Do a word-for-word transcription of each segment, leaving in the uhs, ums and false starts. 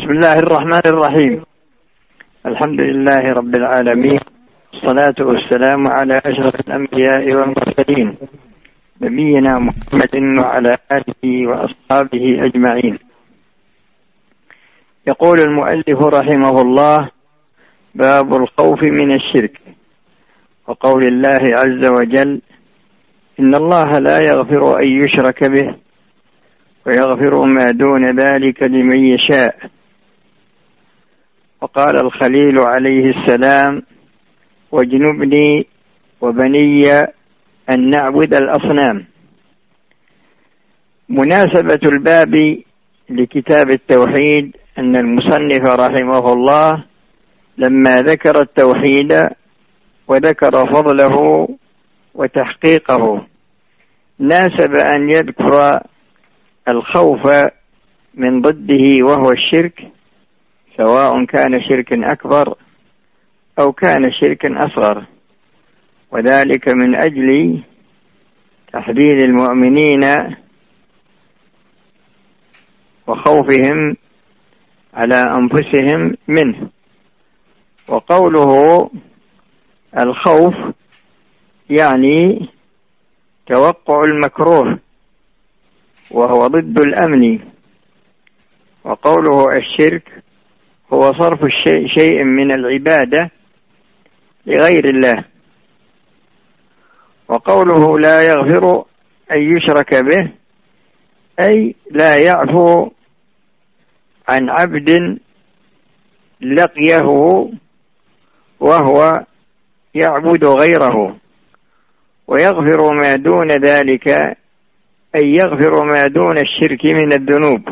بسم الله الرحمن الرحيم. الحمد لله رب العالمين، الصلاة والسلام على أشرف الأنبياء والمرسلين نبينا محمد وعلى آله وأصحابه أجمعين. يقول المؤلف رحمه الله: باب الخوف من الشرك، وقول الله عز وجل: إن الله لا يغفر أن يشرك به ويغفر ما دون ذلك لمن يشاء. وقال الخليل عليه السلام: واجنبني وبني أن نعبد الأصنام. مناسبة الباب لكتاب التوحيد أن المصنف رحمه الله لما ذكر التوحيد وذكر فضله وتحقيقه ناسب أن يذكر الخوف من ضده وهو الشرك، سواء كان شركا أكبر أو كان شركا أصغر، وذلك من أجل تحذير المؤمنين وخوفهم على أنفسهم منه. وقوله الخوف يعني توقع المكروه وهو ضد الأمن، وقوله الشرك هو صرف الشيء شيء من العبادة لغير الله. وقوله لا يغفر أن يشرك به أي لا يعفو عن عبد لقيه وهو يعبد غيره، ويغفر ما دون ذلك أي يغفر ما دون الشرك من الذنوب.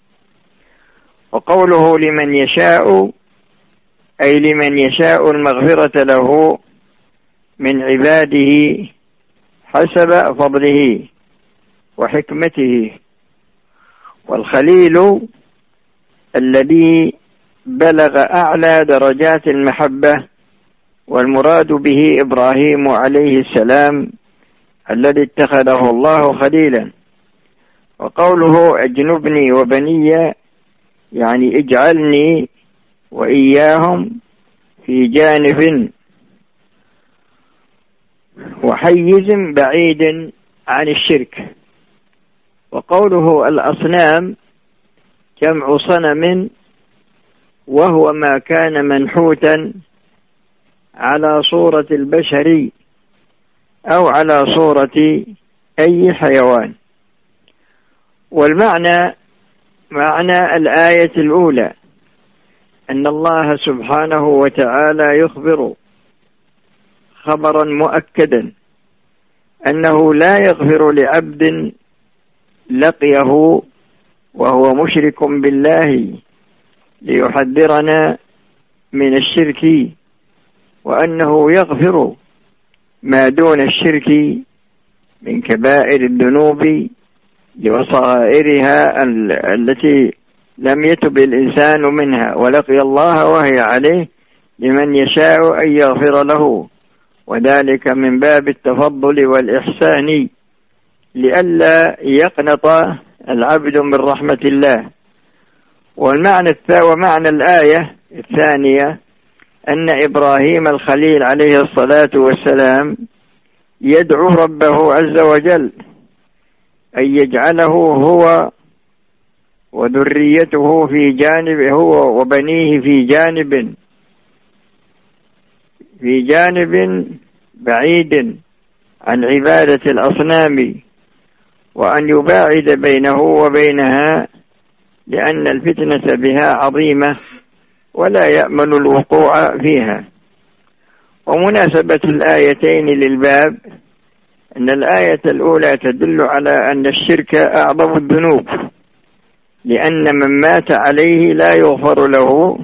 وقوله لمن يشاء أي لمن يشاء المغفرة له من عباده حسب فضله وحكمته. والخليل الذي بلغ أعلى درجات المحبة، والمراد به إبراهيم عليه السلام الذي اتخذه الله خليلا. وقوله اجنبني وبني يعني اجعلني وإياهم في جانب وحيز بعيد عن الشرك. وقوله الأصنام جمع صنم، وهو ما كان منحوتا على صورة البشر أو على صورة أي حيوان. والمعنى معنى الآية الأولى أن الله سبحانه وتعالى يخبر خبرا مؤكدا أنه لا يغفر لعبد لقيه وهو مشرك بالله ليحذرنا من الشرك، وأنه يغفر ما دون الشرك من كبائر الذنوب وصغائرها التي لم يتب الإنسان منها ولقي الله وهي عليه لمن يشاء أن يغفر له، وذلك من باب التفضل والإحسان لئلا يقنط العبد من رحمة الله. والمعنى ومعنى الآية الثانية أن إبراهيم الخليل عليه الصلاة والسلام يدعو ربه عز وجل أن يجعله هو وذريته في جانب هو وبنيه في جانب في جانب بعيد عن عبادة الأصنام، وأن يباعد بينه وبينها، لأن الفتنة بها عظيمة ولا يأمن الوقوع فيها. ومناسبة الآيتين للباب أن الآية الأولى تدل على أن الشرك أعظم الذنوب، لأن من مات عليه لا يغفر له،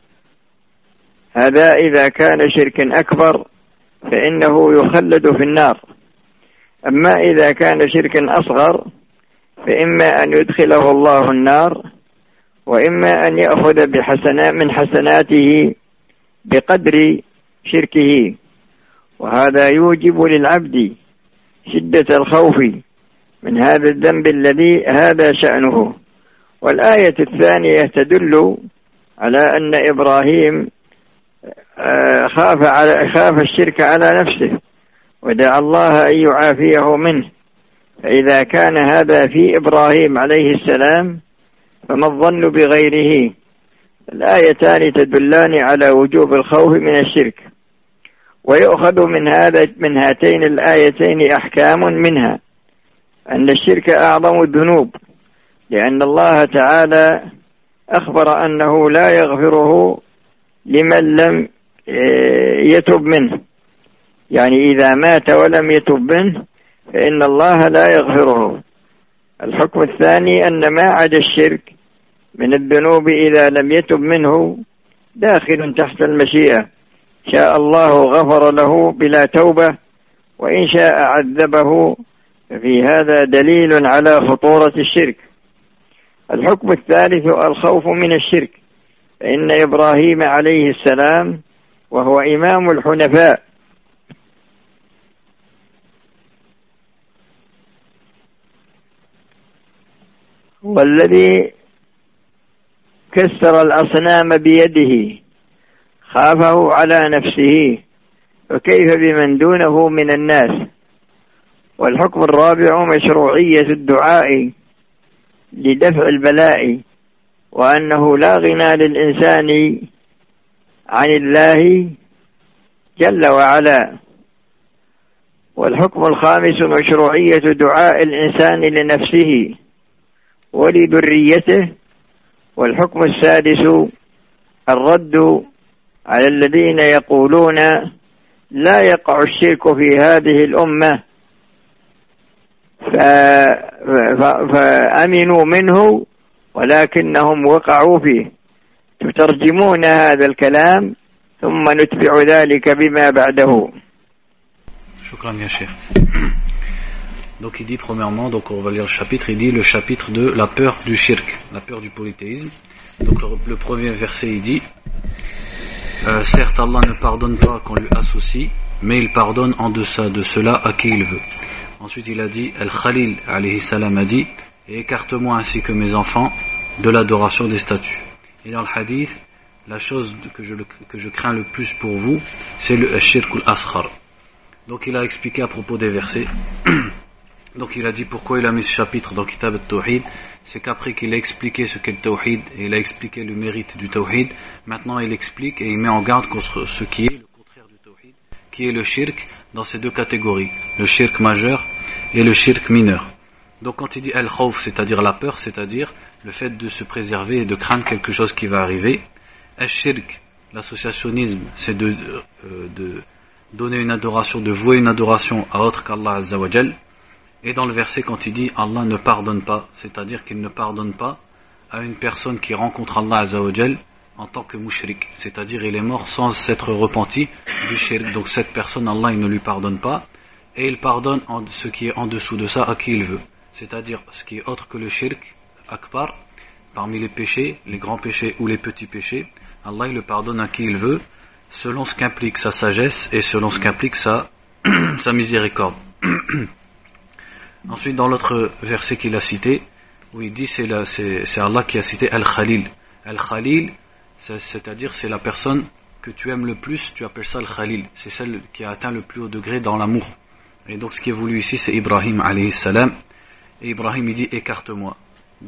هذا إذا كان شركا أكبر فإنه يخلد في النار. أما إذا كان شركا أصغر فإما أن يدخله الله النار، وإما أن يأخذ بحسنات من حسناته بقدر شركه، وهذا يوجب للعبد شدة الخوف من هذا الذنب الذي هذا شأنه. والآية الثانية تدل على أن إبراهيم خاف على خاف الشرك على نفسه ودعا الله أن يعافيه منه، فإذا كان هذا في إبراهيم عليه السلام فما الظن بغيره؟ الآيتان تدلان على وجوب الخوف من الشرك، ويؤخذ من هذا من هاتين الآيتين أحكام، منها أن الشرك أعظم الذنوب، لأن الله تعالى أخبر أنه لا يغفره لمن لم يتب منه، يعني إذا مات ولم يتب منه فإن الله لا يغفره. الحكم الثاني أن ما عدا الشرك من الذنوب إذا لم يتب منه داخل تحت المشيئة، شاء الله غفر له بلا توبة، وإن شاء عذبه، ففي هذا دليل على خطورة الشرك. الحكم الثالث الخوف من الشرك، فإن إبراهيم عليه السلام وهو إمام الحنفاء والذي كسر الأصنام بيده خافه على نفسه، فكيف بمن دونه من الناس؟ والحكم الرابع مشروعية الدعاء لدفع البلاء، وأنه لا غنى للإنسان عن الله جل وعلا. والحكم الخامس مشروعية دعاء الإنسان لنفسه ولذريته. والحكم السادس الرد على الذين يقولون لا يقع الشرك في هذه الأمة فأمنوا منه ولكنهم وقعوا فيه. تترجمون هذا الكلام ثم نتبع ذلك بما بعده. Shukran, bien cher. Donc il dit premièrement, donc on va lire le chapitre, il dit le chapitre de la peur du shirk, la peur du polythéisme. Donc le, le premier verset il dit euh, certes Allah ne pardonne pas qu'on lui associe, mais il pardonne en deçà de cela à qui il veut. Ensuite il a dit, Al-Khalil alayhi salam a dit, et écarte-moi ainsi que mes enfants de l'adoration des statues. Et dans le hadith, la chose que je, que je crains le plus pour vous, c'est le shirk al-asghar. Donc il a expliqué à propos des versets. Donc il a dit pourquoi il a mis ce chapitre dans Kitab al-Tawhid, c'est qu'après qu'il a expliqué ce qu'est le Tawhid et il a expliqué le mérite du Tawhid, maintenant il explique et il met en garde contre ce qui est le contraire du Tawhid, qui est le shirk dans ces deux catégories, le shirk majeur et le shirk mineur. Donc quand il dit al-khawf, c'est-à-dire la peur, c'est-à-dire le fait de se préserver et de craindre quelque chose qui va arriver. Al-shirk, l'associationnisme, c'est de, euh, de donner une adoration, de vouer une adoration à autre qu'Allah Azza wa Jal. Et dans le verset quand il dit Allah ne pardonne pas, c'est-à-dire qu'il ne pardonne pas à une personne qui rencontre Allah Azza wa Jal en tant que mushrik, c'est-à-dire il est mort sans s'être repenti du shirk. Donc cette personne, Allah il ne lui pardonne pas, et il pardonne en, ce qui est en dessous de ça à qui il veut, c'est-à-dire ce qui est autre que le shirk akbar, parmi les péchés, les grands péchés ou les petits péchés, Allah il le pardonne à qui il veut, selon ce qu'implique sa sagesse et selon ce qu'implique sa, sa miséricorde. Ensuite, dans l'autre verset qu'il a cité, où il dit c'est, la, c'est, c'est Allah qui a cité Al-Khalil. Al-Khalil, c'est, c'est-à-dire c'est la personne que tu aimes le plus, tu appelles ça Al-Khalil. C'est celle qui a atteint le plus haut degré dans l'amour. Et donc ce qui est voulu ici, c'est Ibrahim alayhi salam. Et Ibrahim il dit écarte-moi.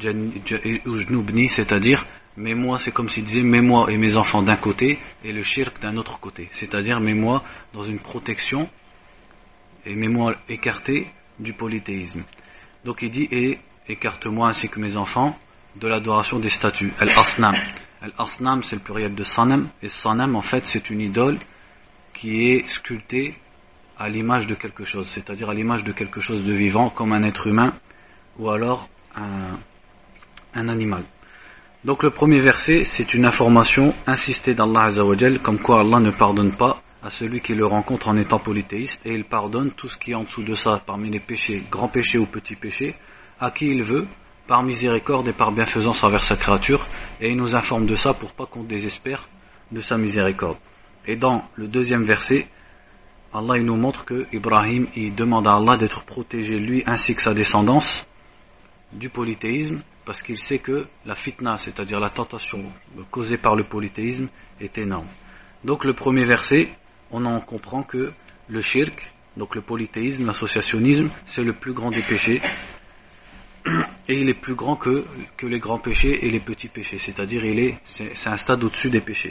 Ujnubni, c'est-à-dire mets-moi, c'est comme s'il disait mets-moi et mes enfants d'un côté et le shirk d'un autre côté. C'est-à-dire mets-moi dans une protection et mets-moi écarté du polythéisme. Donc il dit et écarte-moi ainsi que mes enfants de l'adoration des statues. Al-Asnam. Al-Asnam c'est le pluriel de Sanam, et Sanam en fait c'est une idole qui est sculptée à l'image de quelque chose, c'est-à-dire à l'image de quelque chose de vivant comme un être humain ou alors un, un animal. Donc le premier verset c'est une information insistée d'Allah Azza wa Jal comme quoi Allah ne pardonne pas à celui qui le rencontre en étant polythéiste, et il pardonne tout ce qui est en dessous de ça parmi les péchés, grands péchés ou petits péchés, à qui il veut, par miséricorde et par bienfaisance envers sa créature, et il nous informe de ça pour pas qu'on désespère de sa miséricorde. Et dans le deuxième verset, Allah il nous montre que Ibrahim il demande à Allah d'être protégé lui ainsi que sa descendance du polythéisme parce qu'il sait que la fitna, c'est-à-dire la tentation causée par le polythéisme, est énorme. Donc le premier verset, on en comprend que le shirk, donc le polythéisme, l'associationnisme, c'est le plus grand des péchés et il est plus grand que, que les grands péchés et les petits péchés, c'est-à-dire il est, c'est, c'est un stade au-dessus des péchés.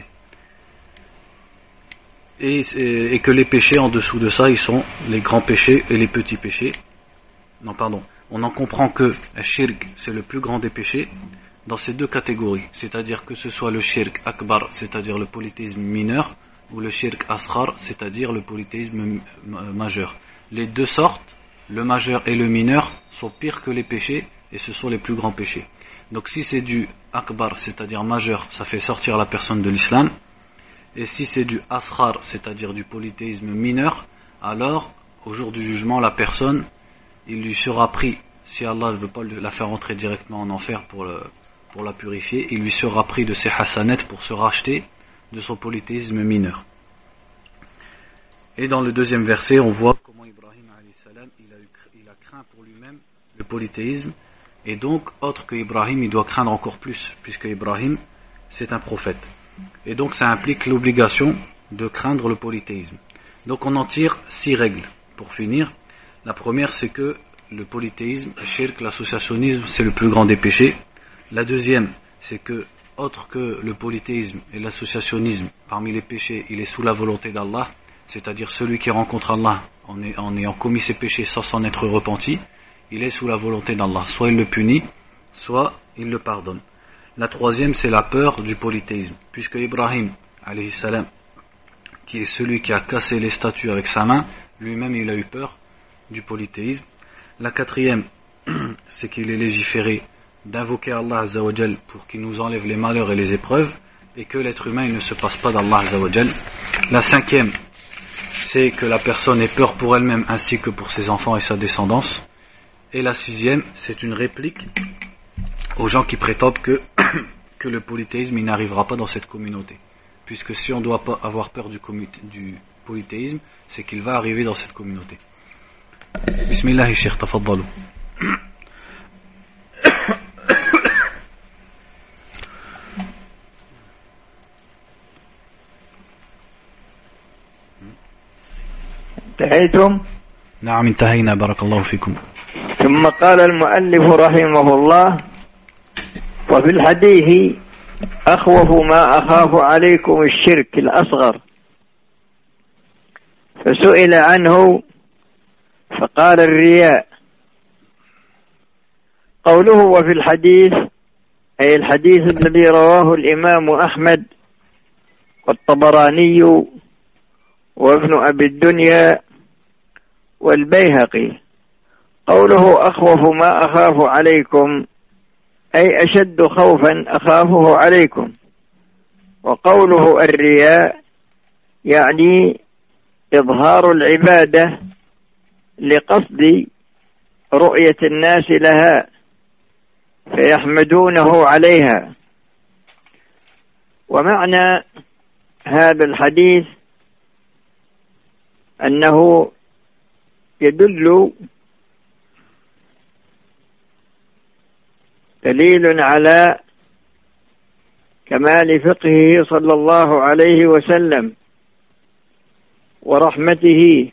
Et, et que les péchés en dessous de ça, ils sont les grands péchés et les petits péchés. Non, pardon. On en comprend que le shirk, c'est le plus grand des péchés dans ces deux catégories. C'est-à-dire que ce soit le shirk akbar, c'est-à-dire le polythéisme mineur, ou le shirk asghar, c'est-à-dire le polythéisme majeur. Les deux sortes, le majeur et le mineur, sont pires que les péchés et ce sont les plus grands péchés. Donc si c'est du akbar, c'est-à-dire majeur, ça fait sortir la personne de l'islam. Et si c'est du asghar, c'est-à-dire du polythéisme mineur, alors au jour du jugement, la personne, il lui sera pris, si Allah ne veut pas la faire entrer directement en enfer pour, le, pour la purifier, il lui sera pris de ses hasanets pour se racheter de son polythéisme mineur. Et dans le deuxième verset, on voit comment Ibrahim alayhi salam, il a, eu, il a craint pour lui-même le polythéisme, et donc, autre que Ibrahim, il doit craindre encore plus, puisque Ibrahim, c'est un prophète. Et donc ça implique l'obligation de craindre le polythéisme. Donc on en tire six règles. Pour finir, la première c'est que le polythéisme, le shirk, l'associationnisme, c'est le plus grand des péchés. La deuxième, c'est que autre que le polythéisme et l'associationnisme, parmi les péchés, il est sous la volonté d'Allah, c'est-à-dire celui qui rencontre Allah en, est, en ayant commis ses péchés sans s'en être repenti, il est sous la volonté d'Allah. Soit il le punit, soit il le pardonne. La troisième, c'est la peur du polythéisme, puisque Ibrahim, alayhi salam, qui est celui qui a cassé les statues avec sa main, lui-même il a eu peur du polythéisme. La quatrième, c'est qu'il est légiféré d'invoquer Allah Azza wa Jal pour qu'il nous enlève les malheurs et les épreuves, et que l'être humain il ne se passe pas d'Allah Azza wa Jal. La cinquième, c'est que la personne ait peur pour elle-même ainsi que pour ses enfants et sa descendance. Et la sixième, c'est une réplique aux gens qui prétendent que, que le polythéisme il n'arrivera pas dans cette communauté. Puisque si on doit pas avoir peur du, du polythéisme, c'est qu'il va arriver dans cette communauté. Bismillah, Cheikh, tafaddalu. انتهيتم؟ نعم انتهينا بارك الله فيكم. ثم قال المؤلف رحمه الله: وفي الحديث أخوف ما أخاف عليكم الشرك الأصغر، فسئل عنه فقال الرياء. قوله وفي الحديث أي الحديث الذي رواه الإمام أحمد والطبراني وابن أبي الدنيا والبيهقي. قوله أخوف ما أخاف عليكم أي أشد خوفا أخافه عليكم. وقوله الرياء يعني إظهار العبادة لقصد رؤية الناس لها فيحمدونه عليها. ومعنى هذا الحديث أنه يدل دليل على كمال فقهه صلى الله عليه وسلم ورحمته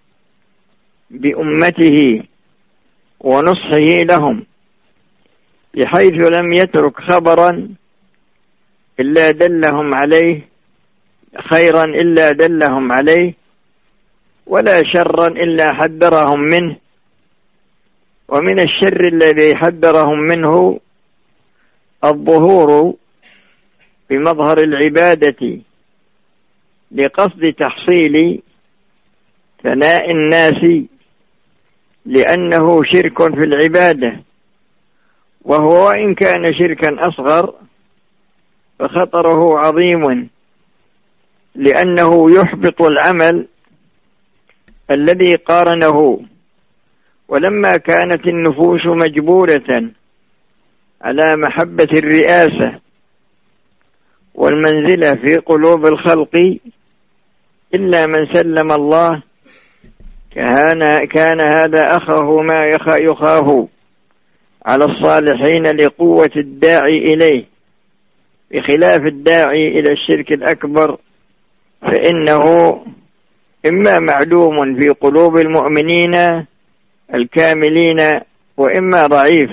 بأمته ونصحه لهم، بحيث لم يترك خبرا إلا دلهم عليه خيرا إلا دلهم عليه، ولا شرا إلا حذرهم منه. ومن الشر الذي حذرهم منه الظهور بمظهر العبادة لقصد تحصيل ثناء الناس، لأنه شرك في العبادة، وهو وإن كان شركا أصغر فخطره عظيم، لأنه يحبط العمل الذي قارنه. ولما كانت النفوس مجبولة على محبة الرئاسة والمنزلة في قلوب الخلق إلا من سلم الله، كان, كان هذا أخاه ما يخاف على الصالحين لقوة الداعي إليه، بخلاف الداعي إلى الشرك الأكبر فإنه إما معلوم في قلوب المؤمنين الكاملين وإما ضعيف.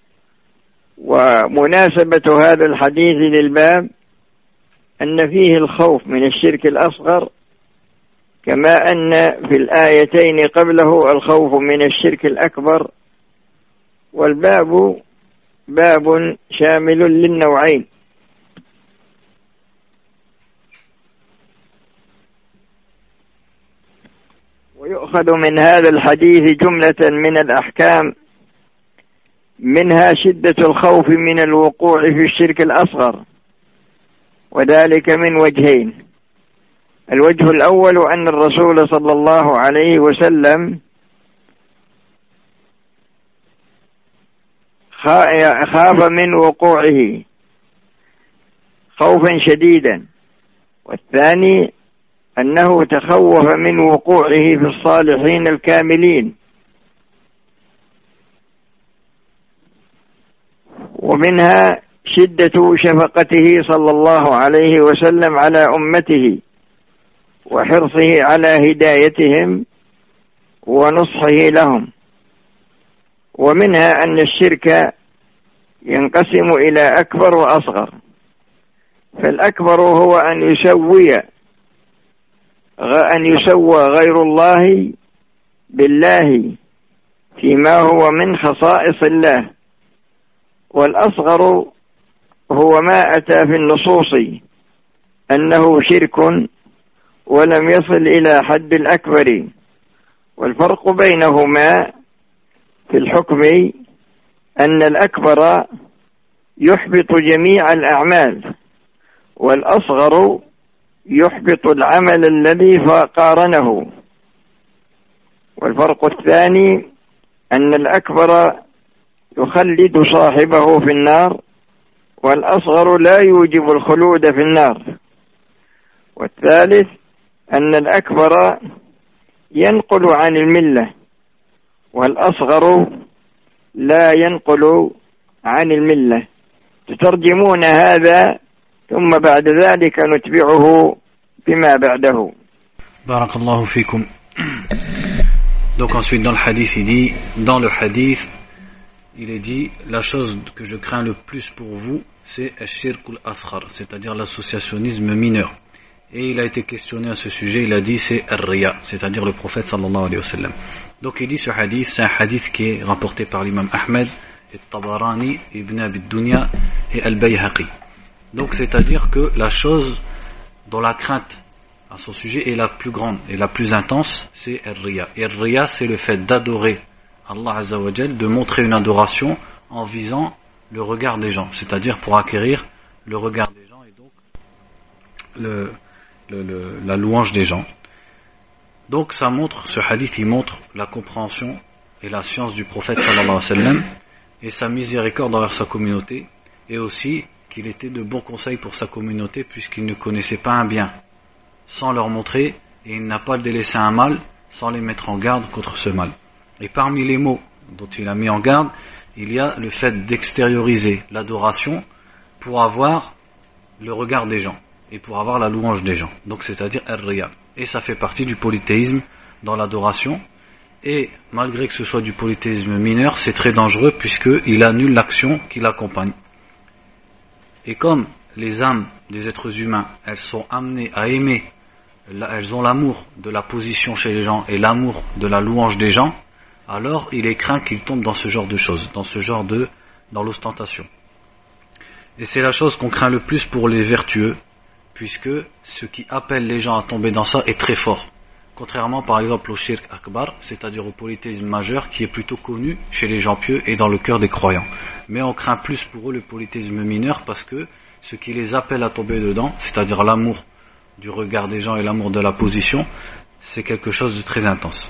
ومناسبة هذا الحديث للباب أن فيه الخوف من الشرك الأصغر، كما أن في الآيتين قبله الخوف من الشرك الأكبر، والباب باب شامل للنوعين. ويؤخذ من هذا الحديث جملة من الأحكام، منها شدة الخوف من الوقوع في الشرك الأصغر، وذلك من وجهين. الوجه الأول أن الرسول صلى الله عليه وسلم خاف من وقوعه خوفا شديدا، والثاني أنه تخوف من وقوعه في الصالحين الكاملين. ومنها شدة شفقته صلى الله عليه وسلم على أمته وحرصه على هدايتهم ونصحه لهم. ومنها أن الشرك ينقسم إلى أكبر وأصغر، فالأكبر هو أن يسوي أن يسوى غير الله بالله فيما هو من خصائص الله، والأصغر هو ما أتى في النصوص أنه شرك ولم يصل إلى حد الأكبر. والفرق بينهما في الحكم أن الأكبر يحبط جميع الأعمال، والأصغر يحبط العمل الذي قارنه. والفرق الثاني أن الأكبر يخلد صاحبه في النار، والأصغر لا يوجب الخلود في النار. والثالث أن الأكبر ينقل عن الملة، والأصغر لا ينقل عن الملة. تترجمون هذا ثم بعد ذلك نتبعه بما بعده. بارك الله فيكم. Donc ensuite dans le hadith il dit, dans le hadith il est dit, la chose que je crains le plus pour vous c'est ash-shirk al-asghar, c'est-à-dire l'associationnisme mineur. Et il a été questionné à ce sujet, il a dit c'est ar-riya, c'est-à-dire le prophète sallallahu alayhi wa sallam. Donc il dit ce hadith, c'est un hadith qui est rapporté par l'imam Ahmed, et Tabarani, Ibn Abi Dunya et Al-Bayhaqi. Donc c'est-à-dire que la chose dont la crainte à son sujet est la plus grande et la plus intense, c'est ar-riya. Et ar-riya, c'est le fait d'adorer Allah Azza wa Jal, de montrer une adoration en visant le regard des gens, c'est-à-dire pour acquérir le regard des gens et donc le, le, le, la louange des gens. Donc ça montre, ce hadith il montre la compréhension et la science du prophète sallallahu alayhi wa sallam et sa miséricorde envers sa communauté, et aussi qu'il était de bons conseils pour sa communauté puisqu'il ne connaissait pas un bien sans leur montrer, et il n'a pas délaissé un mal sans les mettre en garde contre ce mal. Et parmi les mots dont il a mis en garde, il y a le fait d'extérioriser l'adoration pour avoir le regard des gens et pour avoir la louange des gens, donc c'est-à-dire ar-riya. Et ça fait partie du polythéisme dans l'adoration, et malgré que ce soit du polythéisme mineur, c'est très dangereux puisqu'il annule l'action qui l'accompagne. Et comme les âmes des êtres humains, elles sont amenées à aimer, elles ont l'amour de la position chez les gens et l'amour de la louange des gens, alors il est craint qu'ils tombent dans ce genre de choses, dans ce genre de, dans l'ostentation. Et c'est la chose qu'on craint le plus pour les vertueux, puisque ce qui appelle les gens à tomber dans ça est très fort. Contrairement par exemple au shirk akbar, c'est-à-dire au polythéisme majeur, qui est plutôt connu chez les gens pieux et dans le cœur des croyants. Mais on craint plus pour eux le polythéisme mineur, parce que ce qui les appelle à tomber dedans, c'est-à-dire l'amour du regard des gens et l'amour de la position, c'est quelque chose de très intense.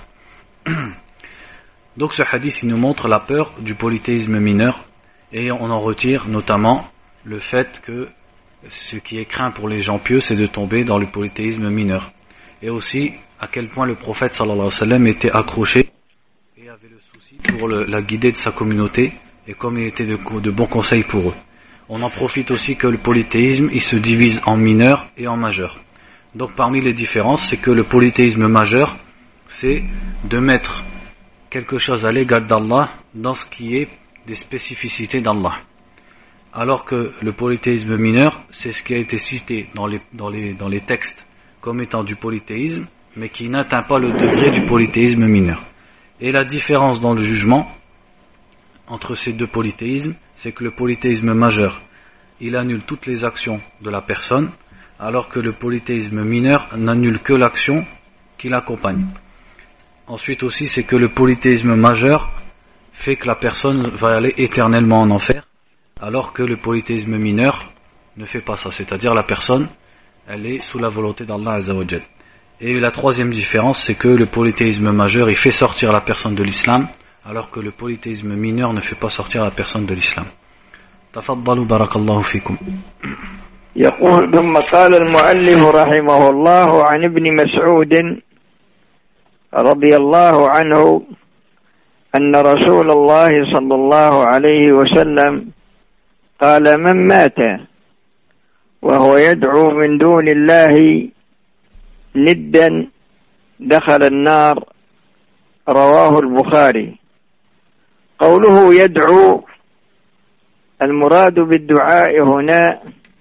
Donc ce hadith il nous montre la peur du polythéisme mineur, et on en retire notamment le fait que ce qui est craint pour les gens pieux, c'est de tomber dans le polythéisme mineur. Et aussi à quel point le prophète sallallahu alayhi wa sallam était accroché et avait le souci pour le, la guider de sa communauté et comme il était de, de bons conseils pour eux. On en profite aussi que le polythéisme, il se divise en mineur et en majeur. Donc parmi les différences, c'est que le polythéisme majeur, c'est de mettre quelque chose à l'égal d'Allah dans ce qui est des spécificités d'Allah. Alors que le polythéisme mineur, c'est ce qui a été cité dans les, dans les, dans les textes comme étant du polythéisme, mais qui n'atteint pas le degré du polythéisme mineur. Et la différence dans le jugement entre ces deux polythéismes, c'est que le polythéisme majeur, il annule toutes les actions de la personne, alors que le polythéisme mineur n'annule que l'action qui l'accompagne. Ensuite aussi, c'est que le polythéisme majeur fait que la personne va aller éternellement en enfer, alors que le polythéisme mineur ne fait pas ça, c'est-à-dire la personne, elle est sous la volonté d'Allah Azza wa Jal. Et la troisième différence, c'est que le polythéisme majeur, il fait sortir la personne de l'islam, alors que le polythéisme mineur ne fait pas sortir la personne de l'islam. Tafaddalu barakallahu fikum. يقول ثم قال المؤلف رحمه الله عن ابن مسعود رضي الله عنه أن رسول الله صلى الله عليه وسلم قال من مات وهو يدعو من دون الله ندا دخل النار رواه البخاري. قوله يدعو المراد بالدعاء هنا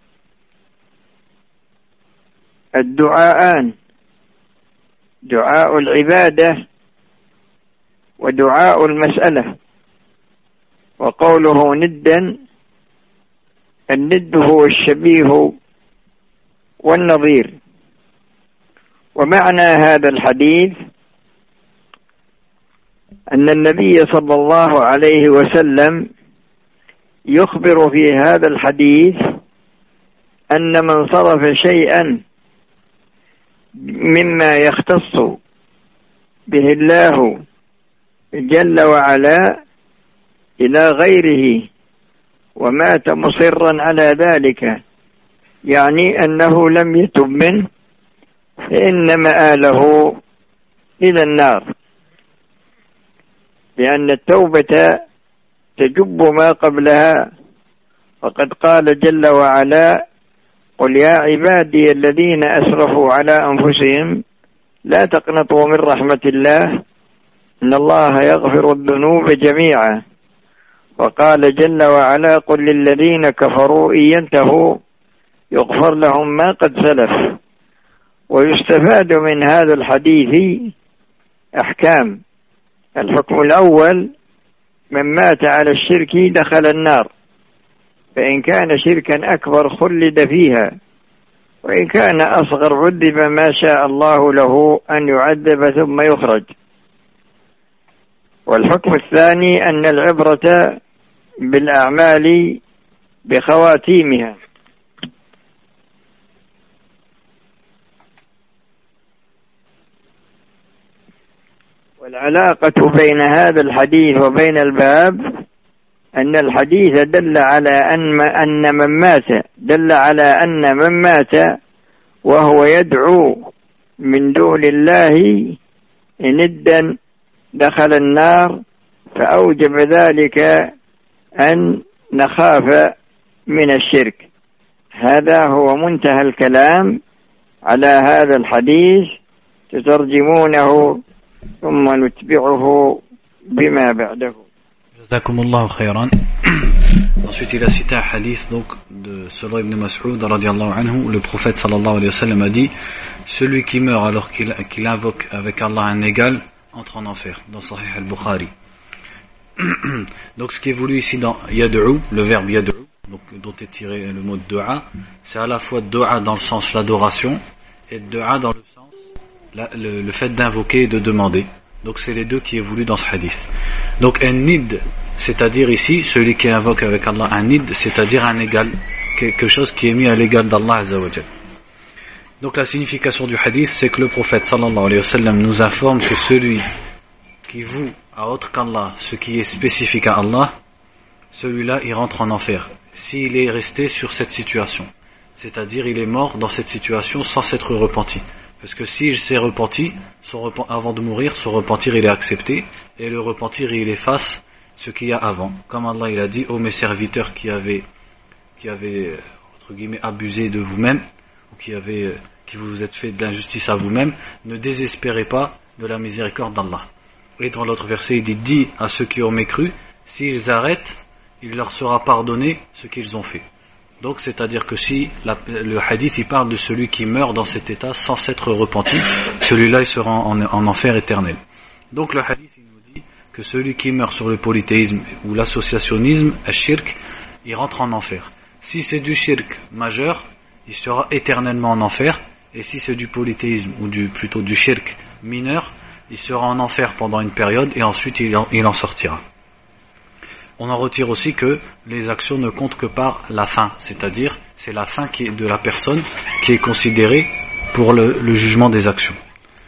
الدعاءان، دعاء العبادة ودعاء المسألة. وقوله ندا، الند هو الشبيه والنظير. ومعنى هذا الحديث أن النبي صلى الله عليه وسلم يخبر في هذا الحديث أن من صرف شيئا مما يختص به الله جل وعلا إلى غيره ومات مصرا على ذلك، يعني أنه لم يتب منه، فإن مآله إلى النار، لأن التوبة تجب ما قبلها. وقد قال جل وعلا: قل يا عبادي الذين أسرفوا على أنفسهم لا تقنطوا من رحمة الله إن الله يغفر الذنوب جميعا. وقال جل وعلا: قل للذين كفروا إن ينتهوا يغفر لهم ما قد سلف. ويستفاد من هذا الحديث أحكام. الحكم الأول: من مات على الشرك دخل النار، فإن كان شركا أكبر خلد فيها، وإن كان أصغر عذب ما شاء الله له أن يعذب ثم يخرج. والحكم الثاني أن العبرة بالأعمال بخواتيمها. والعلاقة بين هذا الحديث وبين الباب أن الحديث دل على أن أن من مات دل على أن من مات وهو يدعو من دون الله ندا دخل النار، فأوجب ذلك أن نخاف من الشرك. هذا هو منتهى الكلام على هذا الحديث، تترجمونه ثم نتبعه بما بعده. جزاكم الله خيرا. Ensuite, il a cité un hadith donc de selon Ibn Mas'ud radiyallahu anhu, le prophète sallallahu alayhi wa sallam a dit: celui qui meurt alors qu'il, qu'il invoque avec Allah un égal entre en enfer, dans Sahih al-Bukhari. Donc ce qui est voulu ici dans yad'u, le verbe yad'u, donc dont est tiré le mot dua, c'est à la fois dua dans le sens l'adoration et dua dans le sens la, le, le fait d'invoquer et de demander. Donc c'est les deux qui est voulu dans ce hadith. Donc un nid, c'est-à-dire ici celui qui invoque avec Allah un nid, c'est-à-dire un égal, quelque chose qui est mis à l'égal d'Allah Azza wa Jal. Donc la signification du hadith, c'est que le prophète sallallahu alayhi wa sallam nous informe que celui qui voue à autre qu'Allah ce qui est spécifique à Allah, celui-là il rentre en enfer s'il est resté sur cette situation, c'est-à-dire il est mort dans cette situation sans s'être repenti. Parce que s'il s'est repenti, son repent, avant de mourir, son repentir il est accepté, et le repentir il efface ce qu'il y a avant. Comme Allah il a dit, ô mes serviteurs qui avaient, qui avaient entre guillemets abusé de vous-même, ou qui avaient, qui vous êtes fait de l'injustice à vous-même, ne désespérez pas de la miséricorde d'Allah. Et dans l'autre verset, il dit, dis à ceux qui ont mécru, s'ils arrêtent, il leur sera pardonné ce qu'ils ont fait. Donc, c'est-à-dire que si la, le hadith, il parle de celui qui meurt dans cet état sans s'être repenti, celui-là, il sera en, en enfer éternel. Donc, le hadith, il nous dit que celui qui meurt sur le polythéisme ou l'associationnisme, al-shirk, il rentre en enfer. Si c'est du shirk majeur, il sera éternellement en enfer, et si c'est du polythéisme ou du, plutôt du shirk mineur, il sera en enfer pendant une période et ensuite il en, il en sortira. On en retire aussi que les actions ne comptent que par la fin, c'est-à-dire c'est la fin qui est de la personne qui est considérée pour le, le jugement des actions.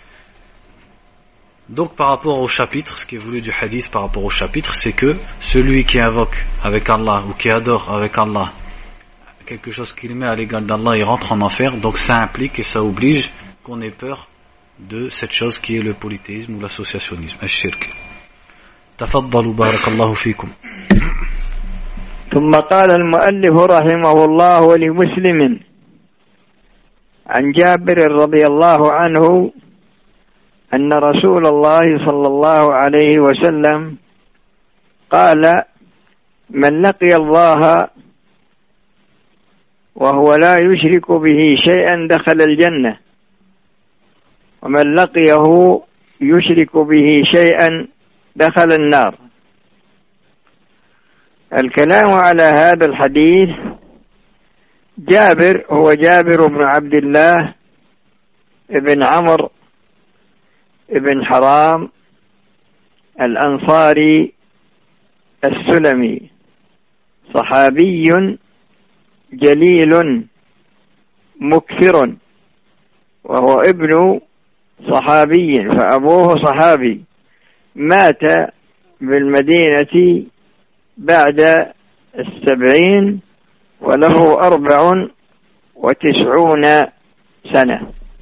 Donc par rapport au chapitre, ce qui est voulu du hadith par rapport au chapitre, c'est que celui qui invoque avec Allah ou qui adore avec Allah quelque chose qu'il met à l'égal d'Allah, il rentre en enfer, donc ça implique et ça oblige qu'on ait peur de cette chose qui est le polythéisme ou l'associationnisme, al-shirk. تفضلوا بارك الله فيكم. ثم قال المؤلف رحمه الله ولمسلم عن جابر رضي الله عنه أن رسول الله صلى الله عليه وسلم قال من لقي الله وهو لا يشرك به شيئا دخل الجنة ومن لقيه يشرك به شيئا دخل النار. الكلام على هذا الحديث، جابر هو جابر بن عبد الله ابن عمرو ابن حرام الأنصاري السلمي، صحابي جليل مكثر، وهو ابن صحابي فأبوه صحابي، مات بالمدينة بعد السبعين وله أربع وتسعون سنة.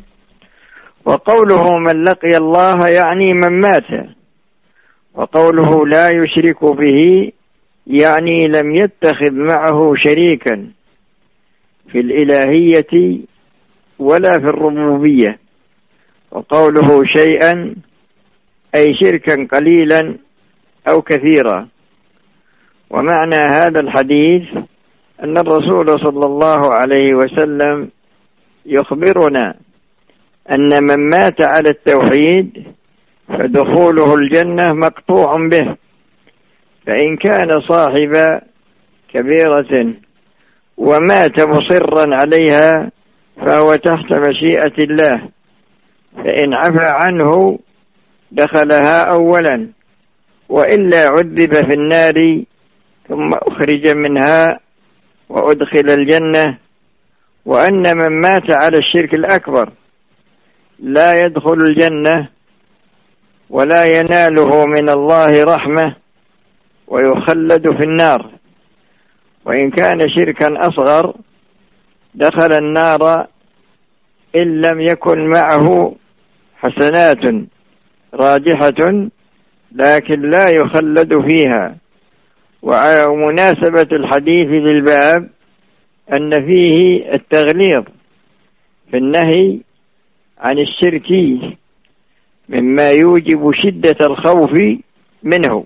وقوله من لقي الله يعني من مات، وقوله لا يشرك به يعني لم يتخذ معه شريكا في الإلهية ولا في الربوبية، وقوله شيئا أي شركا قليلا أو كثيرا. ومعنى هذا الحديث أن الرسول صلى الله عليه وسلم يخبرنا أن من مات على التوحيد فدخوله الجنة مقطوع به، فإن كان صاحب كبيرة ومات مصرا عليها فهو تحت مشيئة الله، فإن عفى عنه دخلها أولا، وإلا عذب في النار ثم أخرج منها وأدخل الجنة. وأن من مات على الشرك الأكبر لا يدخل الجنة ولا يناله من الله رحمة ويخلد في النار، وإن كان شركا أصغر دخل النار إن لم يكن معه حسنات راجحة لكن لا يخلد فيها. ومناسبة الحديث للباب أن فيه التغليظ في النهي عن الشرك مما يوجب شدة الخوف منه.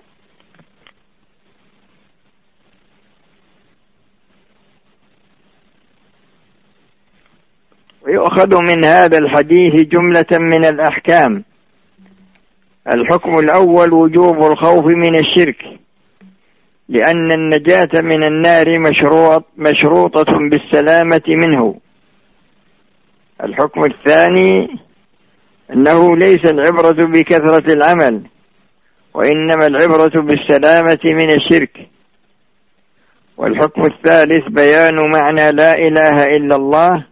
ويؤخذ من هذا الحديث جملة من الأحكام. الحكم الأول وجوب الخوف من الشرك، لأن النجاة من النار مشروط مشروطة بالسلامة منه. الحكم الثاني أنه ليس العبرة بكثرة العمل، وإنما العبرة بالسلامة من الشرك. والحكم الثالث بيان معنى لا إله إلا الله،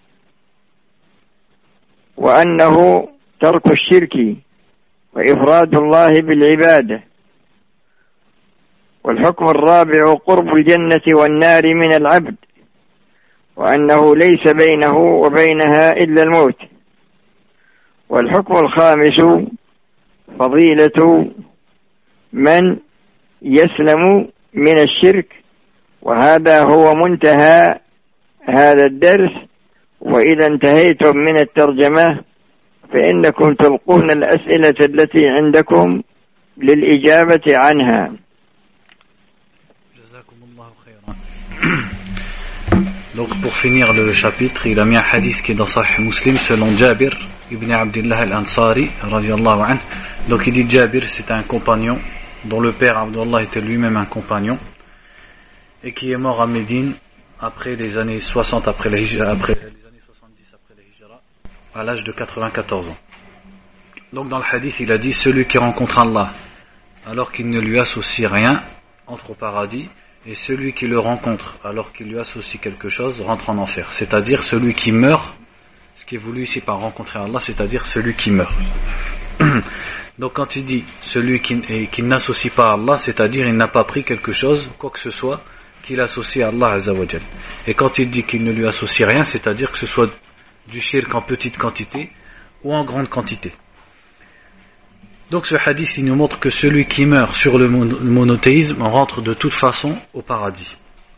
وأنه ترك الشرك وإفراد الله بالعبادة. والحكم الرابع قرب الجنة والنار من العبد، وأنه ليس بينه وبينها إلا الموت. والحكم الخامس فضيلة من يسلم من الشرك. وهذا هو منتهى هذا الدرس. وإذا انتهيتم من الترجمة فإنكم تلقون الأسئلة التي عندكم للإجابة عنها. Donc pour finir le chapitre, il a mis un hadith qui est dans Sahih Muslim selon Jabir ibn Abdullah al-Ansari radiyallahu anhu. Donc il dit Jabir, c'était un compagnon dont le père Abdullah était lui-même un compagnon et qui est mort à Médine après les années soixante après la Hijra, après les années soixante-dix après la Hijra, à l'âge de quatre-vingt-quatorze ans. Donc dans le hadith, il a dit celui qui rencontre Allah alors qu'il ne lui associe rien entre au paradis, et celui qui le rencontre alors qu'il lui associe quelque chose rentre en enfer. C'est-à-dire celui qui meurt, ce qui est voulu ici par rencontrer Allah, c'est-à-dire celui qui meurt. Donc quand il dit celui qui, qui n'associe pas à Allah, c'est-à-dire il n'a pas pris quelque chose, quoi que ce soit, qu'il associe à Allah Azza wa Jal. Et quand il dit qu'il ne lui associe rien, c'est-à-dire que ce soit du shirk en petite quantité ou en grande quantité. Donc ce hadith il nous montre que celui qui meurt sur le monothéisme rentre de toute façon au paradis.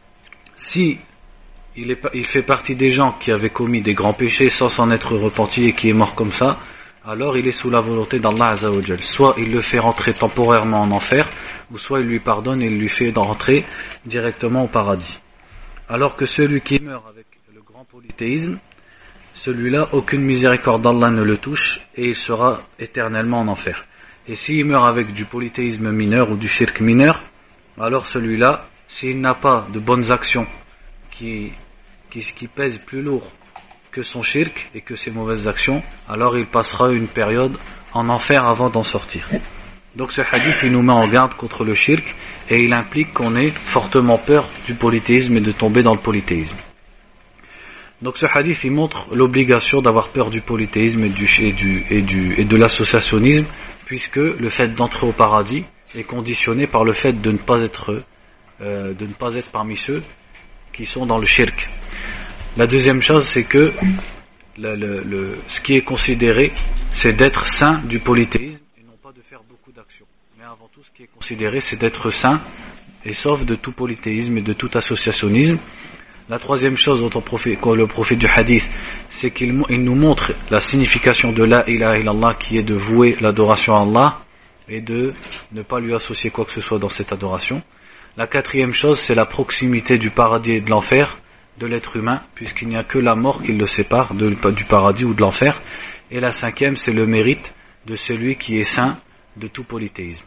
Si il, est, il fait partie des gens qui avaient commis des grands péchés sans s'en être repenti et qui est mort comme ça, alors il est sous la volonté d'Allah Azza wa Jal. Soit il le fait rentrer temporairement en enfer, ou soit il lui pardonne et il lui fait rentrer directement au paradis. Alors que celui qui meurt avec le grand polythéisme, celui-là, aucune miséricorde d'Allah ne le touche et il sera éternellement en enfer. Et s'il meurt avec du polythéisme mineur ou du shirk mineur, alors celui-là, s'il n'a pas de bonnes actions qui, qui, qui pèsent plus lourd que son shirk et que ses mauvaises actions, alors il passera une période en enfer avant d'en sortir. Donc ce hadith il nous met en garde contre le shirk et il implique qu'on ait fortement peur du polythéisme et de tomber dans le polythéisme. Donc ce hadith il montre l'obligation d'avoir peur du polythéisme et, du, et, du, et, du, et de l'associationnisme, puisque le fait d'entrer au paradis est conditionné par le fait de ne pas être, euh, de ne pas être parmi ceux qui sont dans le shirk. La deuxième chose c'est que le, le, le, ce qui est considéré c'est d'être saint du polythéisme et non pas de faire beaucoup d'actions. Mais avant tout ce qui est considéré c'est d'être saint et sauf de tout polythéisme et de tout associationnisme. La troisième chose dont on profite, le prophète du hadith, c'est qu'il il nous montre la signification de la ilaha illallah qui est de vouer l'adoration à Allah et de ne pas lui associer quoi que ce soit dans cette adoration. La quatrième chose, c'est la proximité du paradis et de l'enfer de l'être humain, puisqu'il n'y a que la mort qui le sépare de, du paradis ou de l'enfer. Et la cinquième, c'est le mérite de celui qui est saint de tout polythéisme.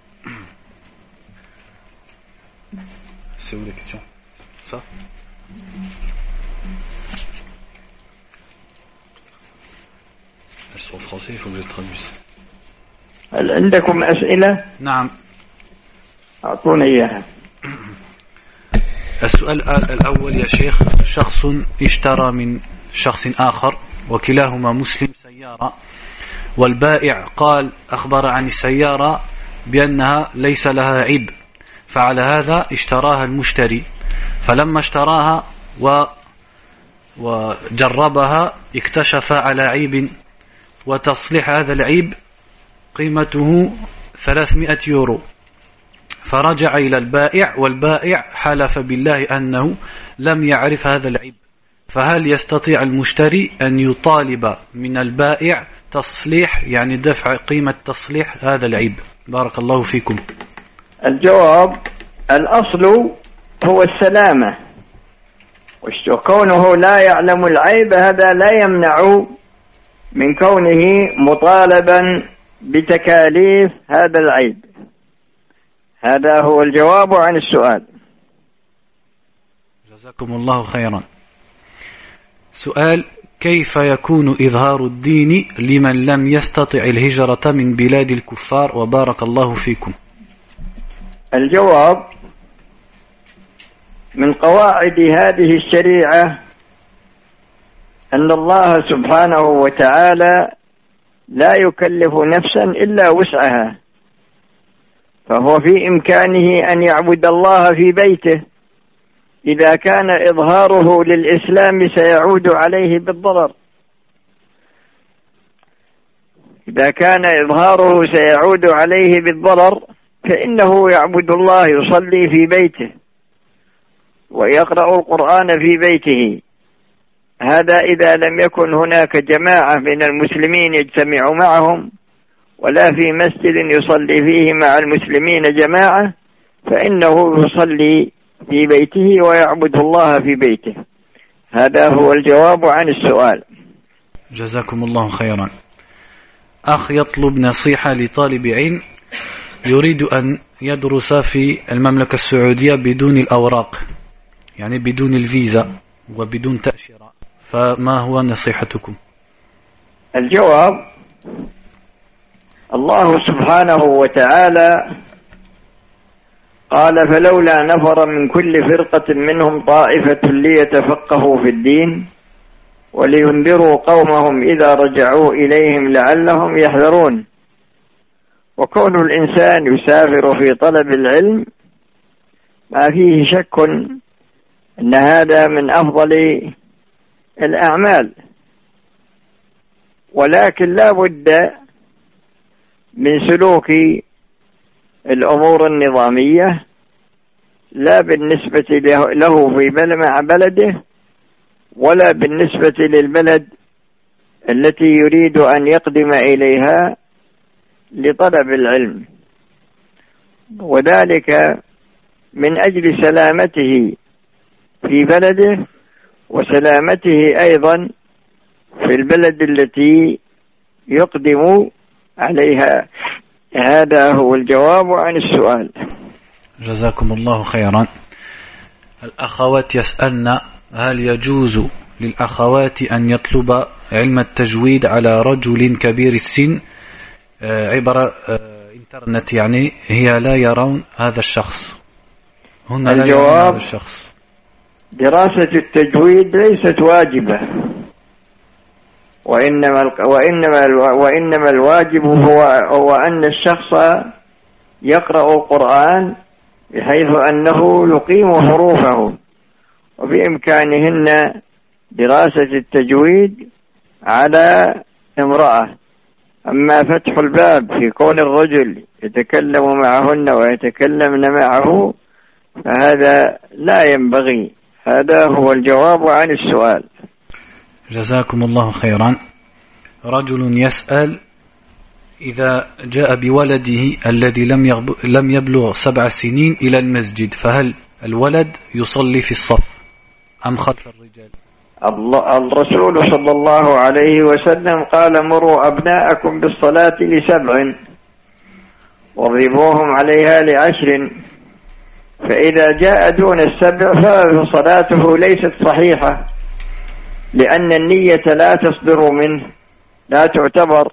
C'est où les questions? Ça? Elles sont en français, il faut que je traduise. هل عندكم أسئلة؟ نعم. أعطونا إياها. السؤال الأول يا شيخ، شخص اشترى من شخص آخر وكلاهما مسلم سيارة، والبائع قال أخبر عن السيارة بأنها ليس لها عيب، فعلى هذا اشتراها المشتري، فلما اشتراها و وجربها اكتشف على عيب، وتصليح هذا العيب قيمته ثلاثمائة يورو، فرجع إلى البائع والبائع حلف بالله أنه لم يعرف هذا العيب، فهل يستطيع المشتري أن يطالب من البائع تصليح يعني دفع قيمة تصليح هذا العيب؟ بارك الله فيكم. الجواب الأصل هو السلامة، وكونه لا يعلم العيب هذا لا يمنع من كونه مطالبا بتكاليف هذا العيب. هذا هو الجواب عن السؤال. جزاكم الله خيرا. سؤال: كيف يكون إظهار الدين لمن لم يستطع الهجرة من بلاد الكفار؟ وبارك الله فيكم. الجواب: من قواعد هذه الشريعة أن الله سبحانه وتعالى لا يكلف نفسا إلا وسعها، فهو في إمكانه أن يعبد الله في بيته. إذا كان إظهاره للإسلام سيعود عليه بالضرر، إذا كان إظهاره سيعود عليه بالضرر فإنه يعبد الله، يصلي في بيته ويقرأ القرآن في بيته. هذا إذا لم يكن هناك جماعة من المسلمين يجتمع معهم، ولا في مسجد يصلي فيه مع المسلمين جماعة، فإنه يصلي في بيته ويعبد الله في بيته. هذا هو الجواب عن السؤال. جزاكم الله خيرا. أخ يطلب نصيحة لطالب علم يريد أن يدرس في المملكة السعودية بدون الأوراق، يعني بدون الفيزا وبدون تأشيرة، فما هو نصيحتكم؟ الجواب: الله سبحانه وتعالى قال: فلولا نفر من كل فرقة منهم طائفة ليتفقهوا في الدين ولينذروا قومهم إذا رجعوا إليهم لعلهم يحذرون. وكون الإنسان يسافر في طلب العلم ما فيه شك أن هذا من أفضل الأعمال، ولكن لا بد من سلوك الأمور النظامية، لا بالنسبة له في مع بلده ولا بالنسبة للبلد التي يريد أن يقدم إليها لطلب العلم، وذلك من أجل سلامته في بلده وسلامته أيضا في البلد التي يقدم عليها. هذا هو الجواب عن السؤال. جزاكم الله خيرا. الأخوات يسألن: هل يجوز للأخوات أن يطلب علم التجويد على رجل كبير السن عبر إنترنت، يعني هي لا يرون هذا الشخص؟ هن الجواب: هذا الشخص دراسة التجويد ليست واجبة، وإنما وإنما وإنما الواجب هو هو أن الشخص يقرأ القرآن بحيث أنه يقيم حروفه، وبإمكانهن دراسة التجويد على امرأة. أما فتح الباب في كون الرجل يتكلم معهن ويتكلمن معه فهذا لا ينبغي. هذا هو الجواب عن السؤال. جزاكم الله خيرا. رجل يسأل: إذا جاء بولده الذي لم لم يبلغ سبع سنين إلى المسجد، فهل الولد يصلي في الصف أم خلف الرجال؟ الرسول صلى الله عليه وسلم قال: مروا أبناءكم بالصلاة لسبع واضربوهم عليها لعشر، فإذا جاء دون السبع فصلاته ليست صحيحة، لأن النية لا تصدر منه، لا تعتبر.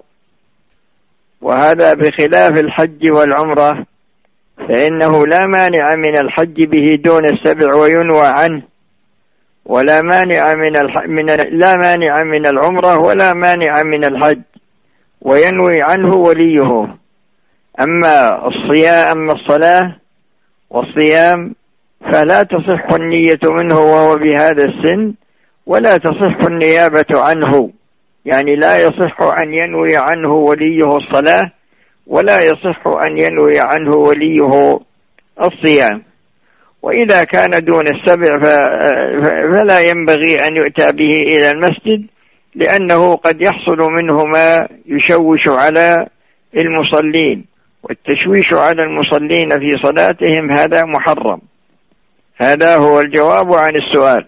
وهذا بخلاف الحج والعمرة، فإنه لا مانع من الحج به دون السبع وينوى عنه، ولا مانع من, الح... من لا مانع من العمرة ولا مانع من الحج وينوي عنه وليه. أما الصيام أما الصلاة والصيام فلا تصح النية منه وهو بهذا السن، ولا تصح النيابة عنه، يعني لا يصح أن ينوي عنه وليه الصلاة، ولا يصح أن ينوي عنه وليه الصيام. وإذا كان دون السبع فلا ينبغي أن يؤتى به إلى المسجد، لأنه قد يحصل منه ما يشوش على المصلين، والتشويش على المصلين في صلاتهم هذا محرم. هذا هو الجواب عن السؤال.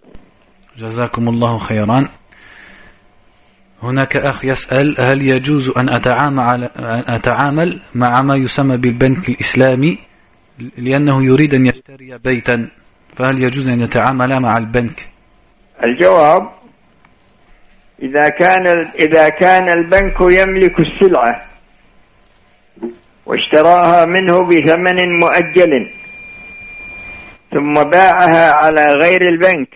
جزاكم الله خيرا. هناك أخ يسأل: هل يجوز أن أتعامل, أن أتعامل مع ما يسمى بالبنك الإسلامي لأنه يريد أن يشتري بيتا، فهل يجوز أن يتعامل مع البنك؟ الجواب: إذا كان إذا كان البنك يملك السلعة واشتراها منه بثمن مؤجل ثم باعها على غير البنك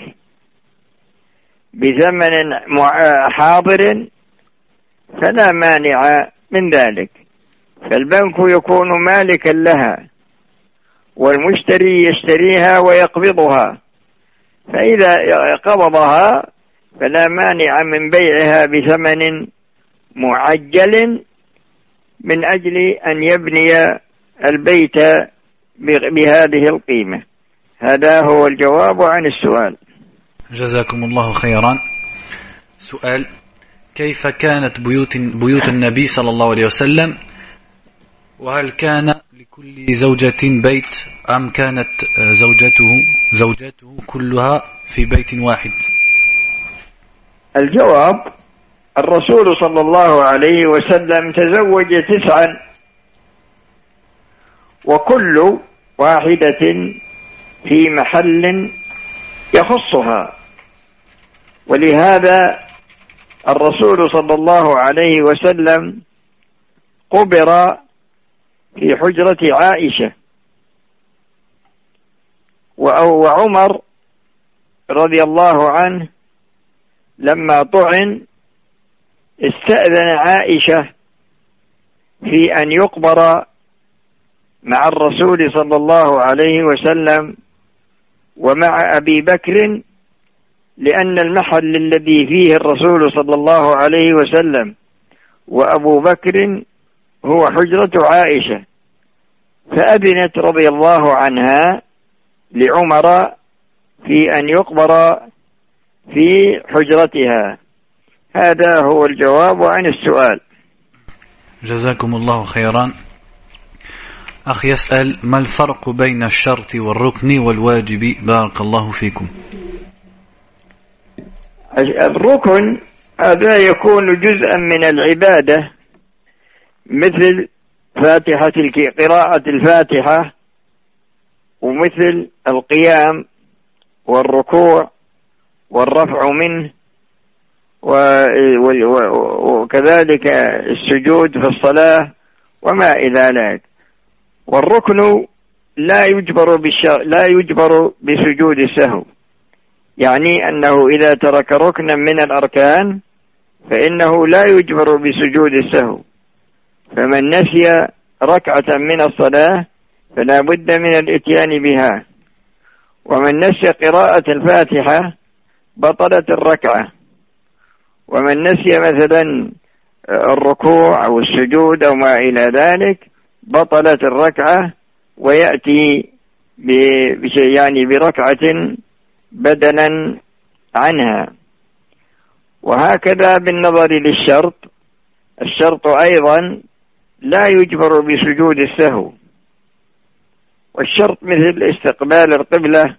بثمن حاضر فلا مانع من ذلك، فالبنك يكون مالكا لها والمشتري يشتريها ويقبضها، فإذا قبضها فلا مانع من بيعها بثمن معجل من أجل أن يبني البيت بهذه القيمة. هذا هو الجواب عن السؤال. جزاكم الله خيرا. سؤال: كيف كانت بيوت بيوت النبي صلى الله عليه وسلم؟ وهل كان لكل زوجة بيت أم كانت زوجته زوجته كلها في بيت واحد؟ الجواب: الرسول صلى الله عليه وسلم تزوج تسعا، وكل واحدة في محل يخصها، ولهذا الرسول صلى الله عليه وسلم قبر في حجرة عائشة، وعمر رضي الله عنه لما طعن استأذن عائشة في أن يقبر مع الرسول صلى الله عليه وسلم ومع أبي بكر، لأن المحل الذي فيه الرسول صلى الله عليه وسلم وأبو بكر هو حجرة عائشة، فأذنت رضي الله عنها لعمر في أن يقبر في حجرتها. هذا هو الجواب عن السؤال. جزاكم الله خيرا. أخ يسأل: ما الفرق بين الشرط والركن والواجب؟ بارك الله فيكم. الركن هذا يكون جزءا من العبادة، مثل فاتحة قراءة الفاتحة، ومثل القيام والركوع والرفع منه، وكذلك السجود في الصلاة وما إلى ذلك. والركن لا يجبر بالشر... لا يجبر بسجود السهو، يعني أنه إذا ترك ركنا من الأركان فإنه لا يجبر بسجود السهو. فمن نسي ركعة من الصلاة فلا بد من الاتيان بها، ومن نسي قراءة الفاتحة بطلت الركعة، ومن نسي مثلا الركوع أو السجود أو ما إلى ذلك بطلت الركعة، ويأتي بشيء يعني بركعة بدلا عنها. وهكذا بالنظر للشرط، الشرط أيضا لا يجبر بسجود السهو، والشرط مثل استقبال القبلة،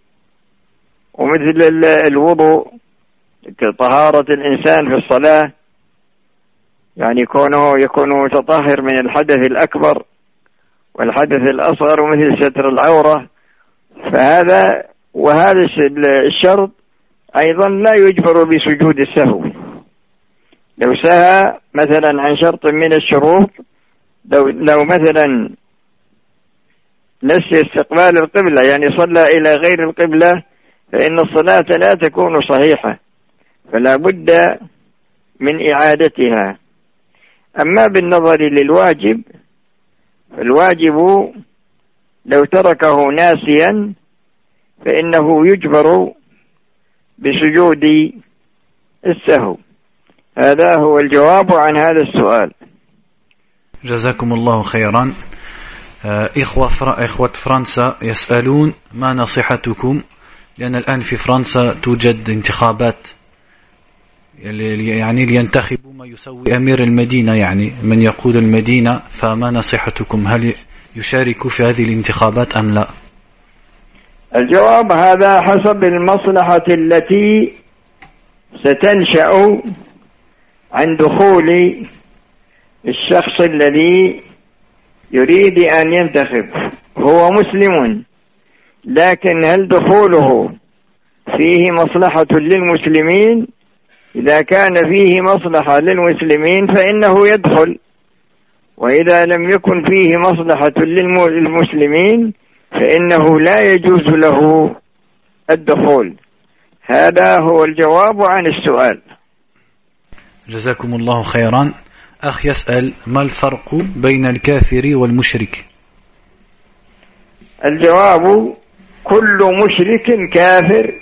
ومثل الوضوء كطهارة الإنسان في الصلاة، يعني كونه يكون متطهر من الحدث الأكبر والحدث الأصغر، ومثل ستر العورة. فهذا وهذا الشرط أيضا لا يجبر بسجود السهو. لو سهى مثلا عن شرط من الشروط، لو, لو مثلا نسي استقبال القبلة، يعني صلى إلى غير القبلة، فإن الصلاة لا تكون صحيحة، فلا بد من إعادتها. أما بالنظر للواجب، فالواجب لو تركه ناسيا فإنه يجبر بسجود السهو. هذا هو الجواب عن هذا السؤال. جزاكم الله خيرا. إخوة, فر... إخوة فرنسا يسألون: ما نصيحتكم؟ لأن الآن في فرنسا توجد انتخابات، يعني لينتخبوا ما يسوي أمير المدينة، يعني من يقود المدينة. فما نصيحتكم؟ هل يشاركوا في هذه الانتخابات أم لا؟ الجواب: هذا حسب المصلحة التي ستنشأ عن دخول الشخص الذي يريد أن ينتخب. هو مسلم، لكن هل دخوله فيه مصلحة للمسلمين؟ إذا كان فيه مصلحة للمسلمين فإنه يدخل، وإذا لم يكن فيه مصلحة للمسلمين فإنه لا يجوز له الدخول. هذا هو الجواب عن السؤال. جزاكم الله خيرا. أخ يسأل: ما الفرق بين الكافر والمشرك؟ الجواب: كل مشرك كافر،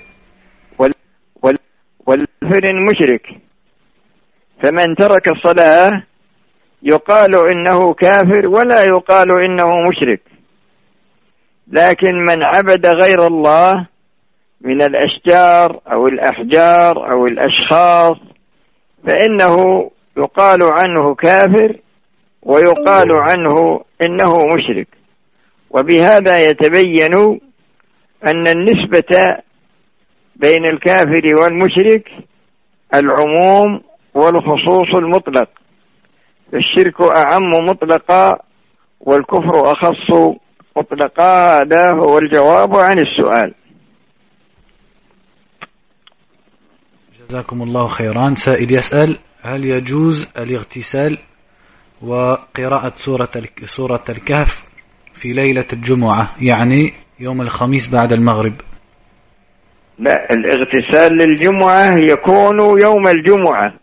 والكافر مشرك. فمن ترك الصلاة يقال إنه كافر ولا يقال إنه مشرك. لكن من عبد غير الله من الأشجار أو الأحجار أو الأشخاص فإنه يقال عنه كافر ويقال عنه إنه مشرك. وبهذا يتبين أن النسبة بين الكافر والمشرك العموم والخصوص المطلق، الشرك أعم مطلقا والكفر أخص مطلقا. هذا هو الجواب عن السؤال. جزاكم الله خيرا. سائل يسأل: هل يجوز الاغتسال وقراءة سورة سورة الكهف في ليلة الجمعة، يعني يوم الخميس بعد المغرب؟ لا، الاغتسال للجمعة يكون يوم الجمعة،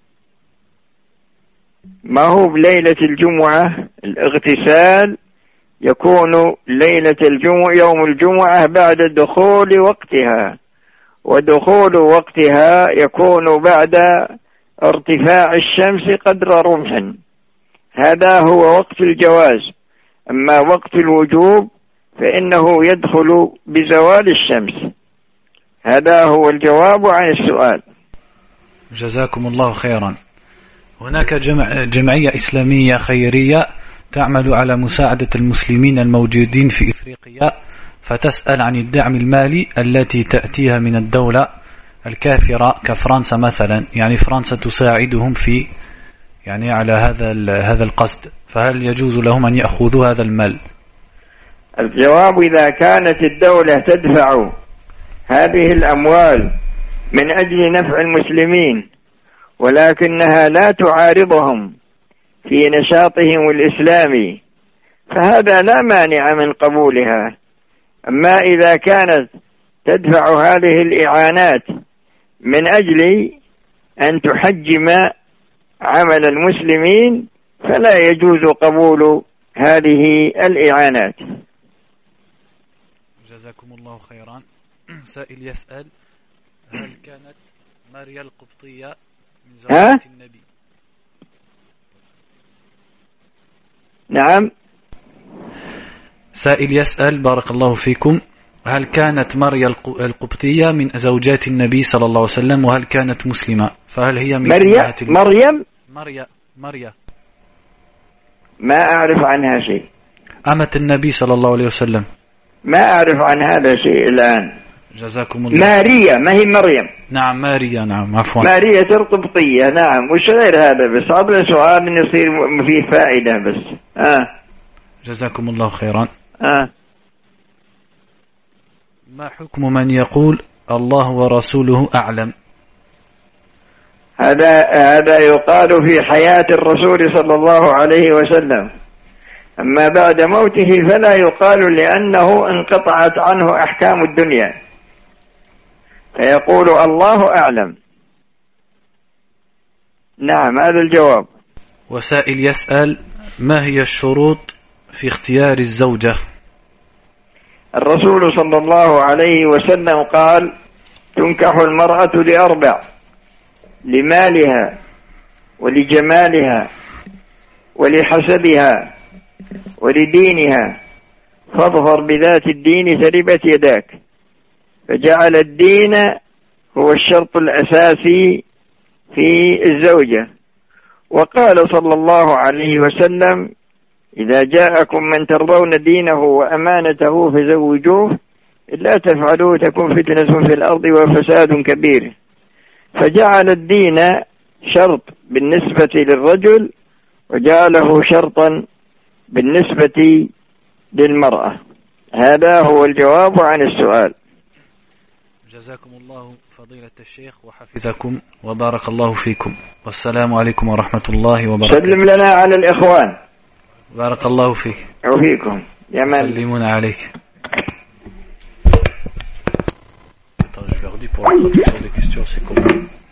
ما هو بليلة الجمعة. الاغتسال يكون ليلة الجمعة يوم الجمعة بعد دخول وقتها، ودخول وقتها يكون بعد ارتفاع الشمس قدر رمح. هذا هو وقت الجواز. أما وقت الوجوب فإنه يدخل بزوال الشمس. هذا هو الجواب عن السؤال. جزاكم الله خيرا. هناك جمع جمعية إسلامية خيرية تعمل على مساعدة المسلمين الموجودين في إفريقيا، فتسأل عن الدعم المالي التي تأتيها من الدولة الكافرة كفرنسا مثلا، يعني فرنسا تساعدهم في يعني على هذا هذا القصد، فهل يجوز لهم أن يأخذوا هذا المال؟ الجواب: إذا كانت الدولة تدفع هذه الأموال من أجل نفع المسلمين ولكنها لا تعارضهم في نشاطهم الإسلامي فهذا لا مانع من قبولها. أما إذا كانت تدفع هذه الإعانات من أجل أن تحجم عمل المسلمين فلا يجوز قبول هذه الإعانات. جزاكم الله خيرا. سائل يسأل: هل كانت ماريا القبطية من زوجات النبي؟ نعم. سائل يسأل: بارك الله فيكم، هل كانت ماريا القبطية من زوجات النبي صلى الله عليه وسلم، وهل كانت مسلمة؟ فهل هي من مريم مريم مريا مريا ما أعرف عنها شيء. أمة النبي صلى الله عليه وسلم. ما أعرف عن هذا شيء الآن. جزاكم الله. ماريا ما هي مريم. نعم ماريا، نعم عفوا. ماريا القبطية، نعم. وش غير هذا؟ بس هذا سؤال يصير فيه فائدة بس. آه. جزاكم الله خيرا. آه. ما حكم من يقول الله ورسوله أعلم؟ هذا هذا يقال في حياة الرسول صلى الله عليه وسلم، أما بعد موته فلا يقال لأنه انقطعت عنه أحكام الدنيا، فيقول الله أعلم. نعم هذا الجواب. وسائل يسأل: ما هي الشروط في اختيار الزوجة؟ الرسول صلى الله عليه وسلم قال: تنكح المرأة لأربع: لمالها ولجمالها ولحسبها ولدينها، فاظفر بذات الدين تربت يداك. فجعل الدين هو الشرط الأساسي في الزوجة. وقال صلى الله عليه وسلم: إذا جاءكم من ترضون دينه وأمانته فزوجوه، إلا تفعلوا تكن فتنة في الأرض وفساد كبير. فجعل الدين شرط بالنسبة للرجل وجعله شرطا بالنسبة للمرأة. هذا هو الجواب عن السؤال. جزاكم الله فضيلة الشيخ وحفظكم وبارك الله فيكم، والسلام عليكم ورحمة الله وبركاته. سلم لنا على الإخوان. بارك الله فيك وفيكم يا من سلمون عليك. Attends, je leur dis pour la traduction des questions, c'est comment